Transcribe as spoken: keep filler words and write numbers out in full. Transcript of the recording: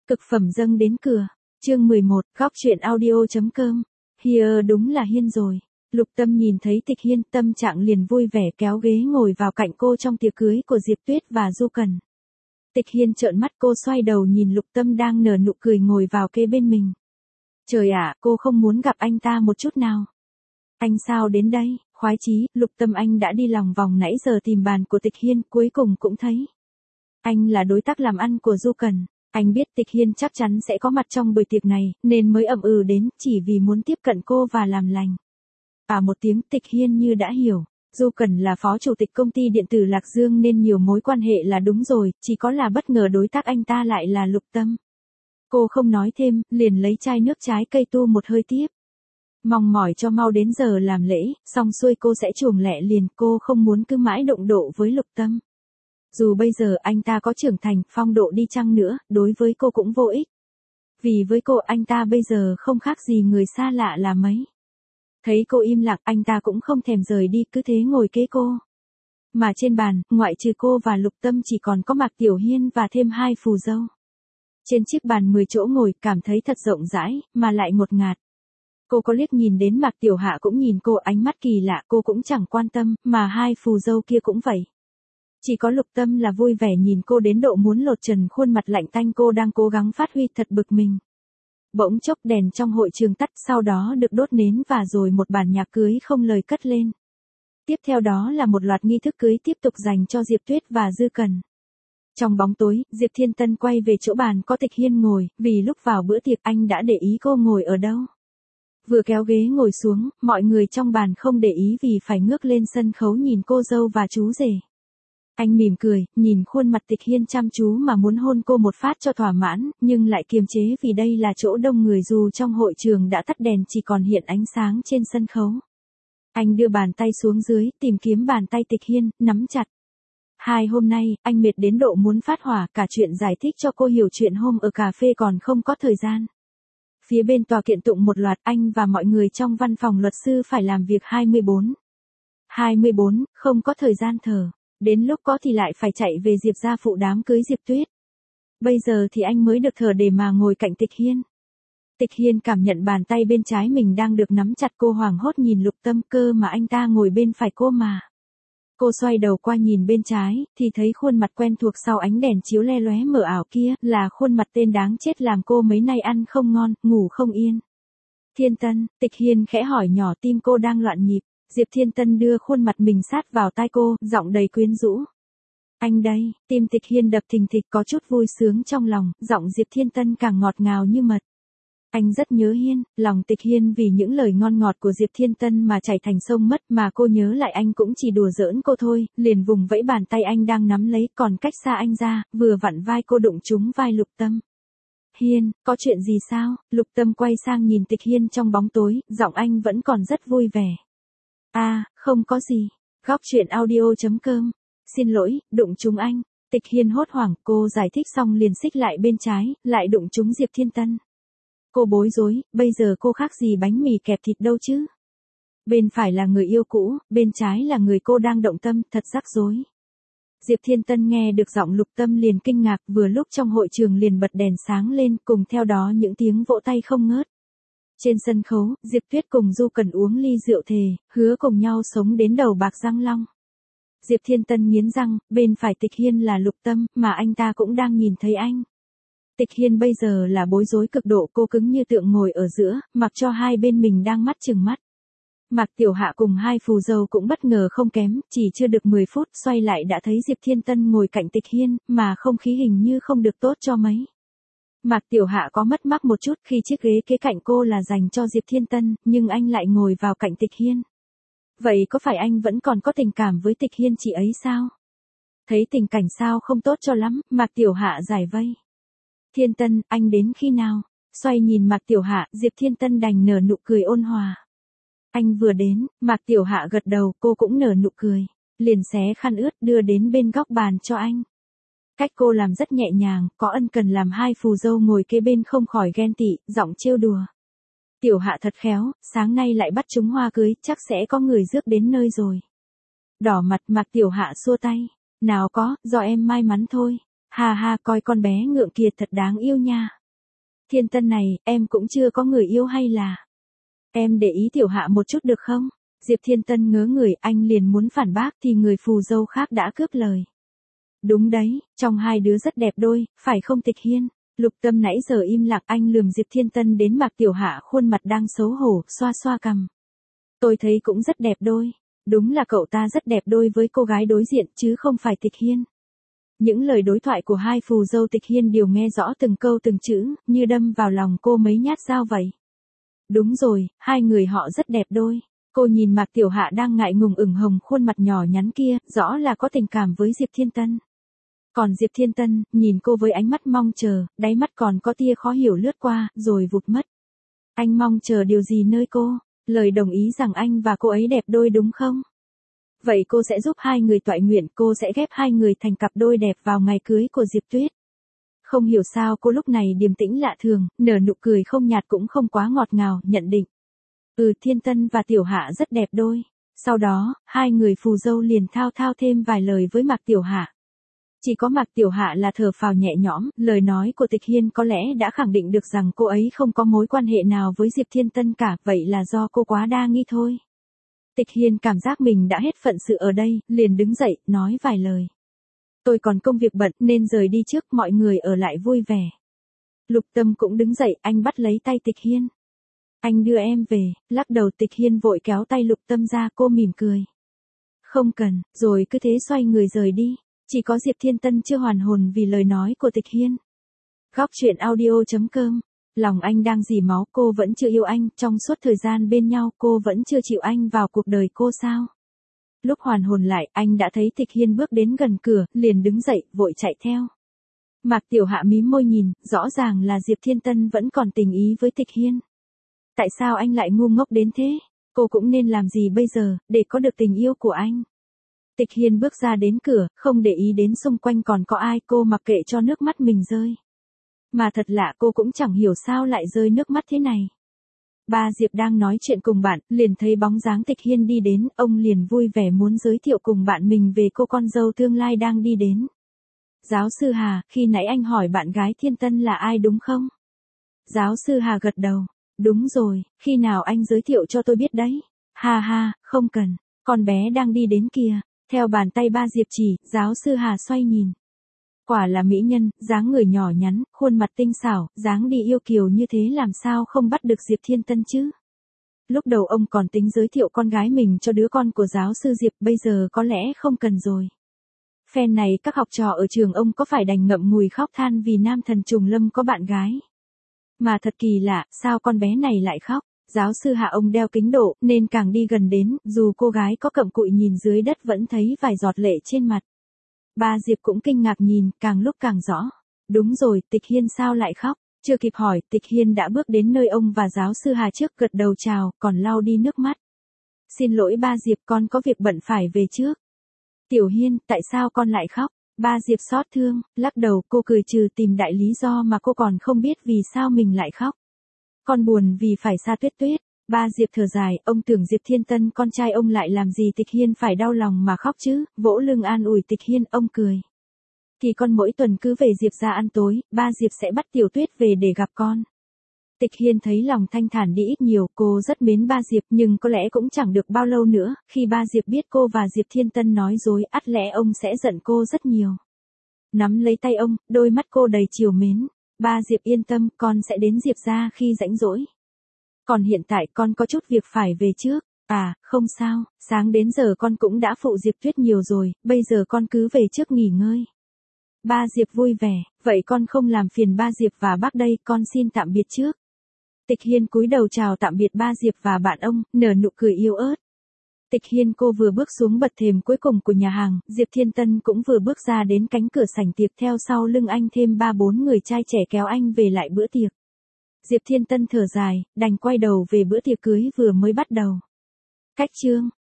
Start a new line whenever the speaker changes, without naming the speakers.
Cực phẩm dâng đến cửa. Chương mười một, góc truyện audio.com. Here đúng là Hiên rồi. Lục Tâm nhìn thấy Tịch Hiên, tâm trạng liền vui vẻ kéo ghế ngồi vào cạnh cô trong tiệc cưới của Diệp Tuyết và Du Cần. Tịch Hiên trợn mắt, cô xoay đầu nhìn Lục Tâm đang nở nụ cười ngồi vào kế bên mình. Trời ạ, cô không muốn gặp anh ta một chút nào. Anh sao đến đây? Khoái chí, Lục Tâm anh đã đi lòng vòng nãy giờ tìm bàn của Tịch Hiên, cuối cùng cũng thấy. Anh là đối tác làm ăn của Du Cần. Anh biết Tịch Hiên chắc chắn sẽ có mặt trong buổi tiệc này, nên mới ậm ừ đến, chỉ vì muốn tiếp cận cô và làm lành. À một tiếng, Tịch Hiên như đã hiểu. Du Cần là phó chủ tịch công ty điện tử Lạc Dương nên nhiều mối quan hệ là đúng rồi, chỉ có là bất ngờ đối tác anh ta lại là Lục Tâm. Cô không nói thêm, liền lấy chai nước trái cây tu một hơi tiếp. Mong mỏi cho mau đến giờ làm lễ, xong xuôi cô sẽ chuồng lẹ liền, cô không muốn cứ mãi đụng độ với Lục Tâm. Dù bây giờ anh ta có trưởng thành, phong độ đi chăng nữa, đối với cô cũng vô ích. Vì với cô anh ta bây giờ không khác gì người xa lạ là mấy. Thấy cô im lặng, anh ta cũng không thèm rời đi, cứ thế ngồi kế cô. Mà trên bàn, ngoại trừ cô và Lục Tâm chỉ còn có Mạc Tiểu Hiên và thêm hai phù dâu. Trên chiếc bàn mười chỗ ngồi, cảm thấy thật rộng rãi, mà lại ngột ngạt. Cô có liếc nhìn đến Mạc Tiểu Hạ cũng nhìn cô, ánh mắt kỳ lạ, cô cũng chẳng quan tâm, mà hai phù dâu kia cũng vậy. Chỉ có Lục Tâm là vui vẻ nhìn cô đến độ muốn lột trần khuôn mặt lạnh tanh, cô đang cố gắng phát huy thật bực mình. Bỗng chốc đèn trong hội trường tắt, sau đó được đốt nến và rồi một bản nhạc cưới không lời cất lên. Tiếp theo đó là một loạt nghi thức cưới tiếp tục dành cho Diệp Tuyết và Dư Cần. Trong bóng tối, Diệp Thiên Tân quay về chỗ bàn có Tịch Hiên ngồi, vì lúc vào bữa tiệc anh đã để ý cô ngồi ở đâu. Vừa kéo ghế ngồi xuống, mọi người trong bàn không để ý vì phải ngước lên sân khấu nhìn cô dâu và chú rể. Anh mỉm cười, nhìn khuôn mặt Tịch Hiên chăm chú mà muốn hôn cô một phát cho thỏa mãn, nhưng lại kiềm chế vì đây là chỗ đông người, dù trong hội trường đã tắt đèn chỉ còn hiện ánh sáng trên sân khấu. Anh đưa bàn tay xuống dưới, tìm kiếm bàn tay Tịch Hiên, nắm chặt. Hai hôm nay, anh mệt đến độ muốn phát hỏa, cả chuyện giải thích cho cô hiểu chuyện hôm ở cà phê còn không có thời gian. Phía bên tòa kiện tụng một loạt, anh và mọi người trong văn phòng luật sư phải làm việc hai mươi bốn. hai mươi bốn, không có thời gian thở. Đến lúc có thì lại phải chạy về Diệp gia phụ đám cưới Diệp Tuyết. Bây giờ thì anh mới được thở để mà ngồi cạnh Tịch Hiên. Tịch Hiên cảm nhận bàn tay bên trái mình đang được nắm chặt, cô hoảng hốt nhìn Lục Tâm, cơ mà anh ta ngồi bên phải cô mà. Cô xoay đầu qua nhìn bên trái, thì thấy khuôn mặt quen thuộc sau ánh đèn chiếu le lóe mờ ảo kia, là khuôn mặt tên đáng chết làm cô mấy nay ăn không ngon, ngủ không yên. Thiên Tân, Tịch Hiên khẽ hỏi nhỏ, tim cô đang loạn nhịp. Diệp Thiên Tân đưa khuôn mặt mình sát vào tai cô, giọng đầy quyến rũ. Anh đây, tim Tịch Hiên đập thình thịch, có chút vui sướng trong lòng, giọng Diệp Thiên Tân càng ngọt ngào như mật. Anh rất nhớ Hiên, lòng Tịch Hiên vì những lời ngon ngọt của Diệp Thiên Tân mà chảy thành sông mất, mà cô nhớ lại anh cũng chỉ đùa giỡn cô thôi, liền vùng vẫy bàn tay anh đang nắm lấy, còn cách xa anh ra, vừa vặn vai cô đụng trúng vai Lục Tâm. Hiên, có chuyện gì sao? Lục Tâm quay sang nhìn Tịch Hiên trong bóng tối, giọng anh vẫn còn rất vui vẻ. À, không có gì. Góc truyện audio.com. Xin lỗi, đụng trúng anh. Tịch Hiên hốt hoảng, cô giải thích xong liền xích lại bên trái, lại đụng trúng Diệp Thiên Tân. Cô bối rối, bây giờ cô khác gì bánh mì kẹp thịt đâu chứ. Bên phải là người yêu cũ, bên trái là người cô đang động tâm, thật rắc rối. Diệp Thiên Tân nghe được giọng Lục Tâm liền kinh ngạc, vừa lúc trong hội trường liền bật đèn sáng lên, cùng theo đó những tiếng vỗ tay không ngớt. Trên sân khấu, Diệp Tuyết cùng Du Cần uống ly rượu thề, hứa cùng nhau sống đến đầu bạc răng long. Diệp Thiên Tân nghiến răng, bên phải Tịch Hiên là Lục Tâm, mà anh ta cũng đang nhìn thấy anh. Tịch Hiên bây giờ là bối rối cực độ, cô cứng như tượng ngồi ở giữa, mặc cho hai bên mình đang mắt chừng mắt. Mạc Tiểu Hạ cùng hai phù dâu cũng bất ngờ không kém, chỉ chưa được mười phút xoay lại đã thấy Diệp Thiên Tân ngồi cạnh Tịch Hiên, mà không khí hình như không được tốt cho mấy. Mạc Tiểu Hạ có mất mát một chút khi chiếc ghế kế cạnh cô là dành cho Diệp Thiên Tân, nhưng anh lại ngồi vào cạnh Tịch Hiên. Vậy có phải anh vẫn còn có tình cảm với Tịch Hiên chị ấy sao? Thấy tình cảnh sao không tốt cho lắm, Mạc Tiểu Hạ giải vây. Thiên Tân, anh đến khi nào? Xoay nhìn Mạc Tiểu Hạ, Diệp Thiên Tân đành nở nụ cười ôn hòa. Anh vừa đến, Mạc Tiểu Hạ gật đầu, cô cũng nở nụ cười. Liền xé khăn ướt đưa đến bên góc bàn cho anh. Cách cô làm rất nhẹ nhàng, có ân cần làm hai phù dâu ngồi kế bên không khỏi ghen tị, giọng trêu đùa. Tiểu Hạ thật khéo, sáng nay lại bắt chúng hoa cưới, chắc sẽ có người rước đến nơi rồi. Đỏ mặt, Mạc Tiểu Hạ xua tay. Nào có, do em may mắn thôi. Ha ha, coi con bé ngượng kia thật đáng yêu nha. Thiên Tân này, em cũng chưa có người yêu hay là? Em để ý Tiểu Hạ một chút được không? Diệp Thiên Tân ngớ người, anh liền muốn phản bác thì người phù dâu khác đã cướp lời. Đúng đấy, trong hai đứa rất đẹp đôi, phải không Tịch Hiên? Lục Tâm nãy giờ im lặng, anh lườm Diệp Thiên Tân đến Mạc Tiểu Hạ khuôn mặt đang xấu hổ, xoa xoa cằm. Tôi thấy cũng rất đẹp đôi. Đúng là cậu ta rất đẹp đôi với cô gái đối diện chứ không phải Tịch Hiên. Những lời đối thoại của hai phù dâu Tịch Hiên đều nghe rõ từng câu từng chữ, như đâm vào lòng cô mấy nhát dao vậy. Đúng rồi, hai người họ rất đẹp đôi. Cô nhìn Mạc Tiểu Hạ đang ngại ngùng ửng hồng khuôn mặt nhỏ nhắn kia, rõ là có tình cảm với Diệp Thiên Tân. Còn Diệp Thiên Tân, nhìn cô với ánh mắt mong chờ, đáy mắt còn có tia khó hiểu lướt qua, rồi vụt mất. Anh mong chờ điều gì nơi cô? Lời đồng ý rằng anh và cô ấy đẹp đôi đúng không? Vậy cô sẽ giúp hai người toại nguyện, cô sẽ ghép hai người thành cặp đôi đẹp vào ngày cưới của Diệp Tuyết. Không hiểu sao cô lúc này điềm tĩnh lạ thường, nở nụ cười không nhạt cũng không quá ngọt ngào, nhận định. Ừ, Thiên Tân và Tiểu Hạ rất đẹp đôi. Sau đó, hai người phù dâu liền thao thao thêm vài lời với Mạc Tiểu Hạ. Chỉ có Mạc Tiểu Hạ là thở phào nhẹ nhõm, lời nói của Tịch Hiên có lẽ đã khẳng định được rằng cô ấy không có mối quan hệ nào với Diệp Thiên Tân cả, vậy là do cô quá đa nghi thôi. Tịch Hiên cảm giác mình đã hết phận sự ở đây, liền đứng dậy, nói vài lời. Tôi còn công việc bận nên rời đi trước, mọi người ở lại vui vẻ. Lục Tâm cũng đứng dậy, anh bắt lấy tay Tịch Hiên. Anh đưa em về, lắc đầu. Tịch Hiên vội kéo tay Lục Tâm ra, cô mỉm cười. Không cần, rồi cứ thế xoay người rời đi. Chỉ có Diệp Thiên Tân chưa hoàn hồn vì lời nói của Tịch Hiên. Góc truyện audio chấm com. Lòng anh đang dì máu, cô vẫn chưa yêu anh, trong suốt thời gian bên nhau cô vẫn chưa chịu anh vào cuộc đời cô sao? Lúc hoàn hồn lại, anh đã thấy Tịch Hiên bước đến gần cửa, liền đứng dậy, vội chạy theo. Mạc Tiểu Hạ mím môi nhìn, rõ ràng là Diệp Thiên Tân vẫn còn tình ý với Tịch Hiên. Tại sao anh lại ngu ngốc đến thế? Cô cũng nên làm gì bây giờ, để có được tình yêu của anh? Tịch Hiên bước ra đến cửa, không để ý đến xung quanh còn có ai, cô mặc kệ cho nước mắt mình rơi. Mà thật lạ, cô cũng chẳng hiểu sao lại rơi nước mắt thế này. Ba Diệp đang nói chuyện cùng bạn, liền thấy bóng dáng Tịch Hiên đi đến, ông liền vui vẻ muốn giới thiệu cùng bạn mình về cô con dâu tương lai đang đi đến. Giáo sư Hà, khi nãy anh hỏi bạn gái Thiên Tân là ai đúng không? Giáo sư Hà gật đầu. Đúng rồi, khi nào anh giới thiệu cho tôi biết đấy? Ha ha, không cần, con bé đang đi đến kìa. Theo bàn tay ba Diệp chỉ, giáo sư Hà xoay nhìn. Quả là mỹ nhân, dáng người nhỏ nhắn, khuôn mặt tinh xảo, dáng đi yêu kiều như thế làm sao không bắt được Diệp Thiên Tân chứ? Lúc đầu ông còn tính giới thiệu con gái mình cho đứa con của giáo sư Diệp, bây giờ có lẽ không cần rồi. Phen này các học trò ở trường ông có phải đành ngậm ngùi khóc than vì nam thần Trùng Lâm có bạn gái. Mà thật kỳ lạ, sao con bé này lại khóc? Giáo sư Hạ ông đeo kính độ, nên càng đi gần đến, dù cô gái có cặm cụi nhìn dưới đất vẫn thấy vài giọt lệ trên mặt. Ba Diệp cũng kinh ngạc nhìn, càng lúc càng rõ. Đúng rồi, Tịch Hiên sao lại khóc? Chưa kịp hỏi, Tịch Hiên đã bước đến nơi ông và giáo sư Hà trước, gật đầu chào, còn lau đi nước mắt. Xin lỗi ba Diệp, con có việc bận phải về trước. Tiểu Hiên, tại sao con lại khóc? Ba Diệp xót thương, lắc đầu, cô cười trừ tìm đại lý do mà cô còn không biết vì sao mình lại khóc. Con buồn vì phải xa Tuyết Tuyết. Ba Diệp thở dài, ông tưởng Diệp Thiên Tân con trai ông lại làm gì Tịch Hiên phải đau lòng mà khóc chứ, vỗ lưng an ủi Tịch Hiên, ông cười. Thì con mỗi tuần cứ về Diệp ra ăn tối, ba Diệp sẽ bắt Tiểu Tuyết về để gặp con. Tịch Hiên thấy lòng thanh thản đi ít nhiều, cô rất mến ba Diệp nhưng có lẽ cũng chẳng được bao lâu nữa, khi ba Diệp biết cô và Diệp Thiên Tân nói dối, ắt lẽ ông sẽ giận cô rất nhiều. Nắm lấy tay ông, đôi mắt cô đầy trìu mến. Ba Diệp yên tâm, con sẽ đến Diệp ra khi rảnh rỗi. Còn hiện tại con có chút việc phải về trước. À, không sao, sáng đến giờ con cũng đã phụ Diệp Tuyết nhiều rồi, bây giờ con cứ về trước nghỉ ngơi. Ba Diệp vui vẻ, vậy con không làm phiền ba Diệp và bác đây, con xin tạm biệt trước. Tịch Hiên cúi đầu chào tạm biệt ba Diệp và bạn ông, nở nụ cười yêu ớt. Tịch Hiên cô vừa bước xuống bậc thềm cuối cùng của nhà hàng, Diệp Thiên Tân cũng vừa bước ra đến cánh cửa sảnh tiệc, theo sau lưng anh thêm ba bốn người trai trẻ kéo anh về lại bữa tiệc. Diệp Thiên Tân thở dài, đành quay đầu về bữa tiệc cưới vừa mới bắt đầu. Cách chương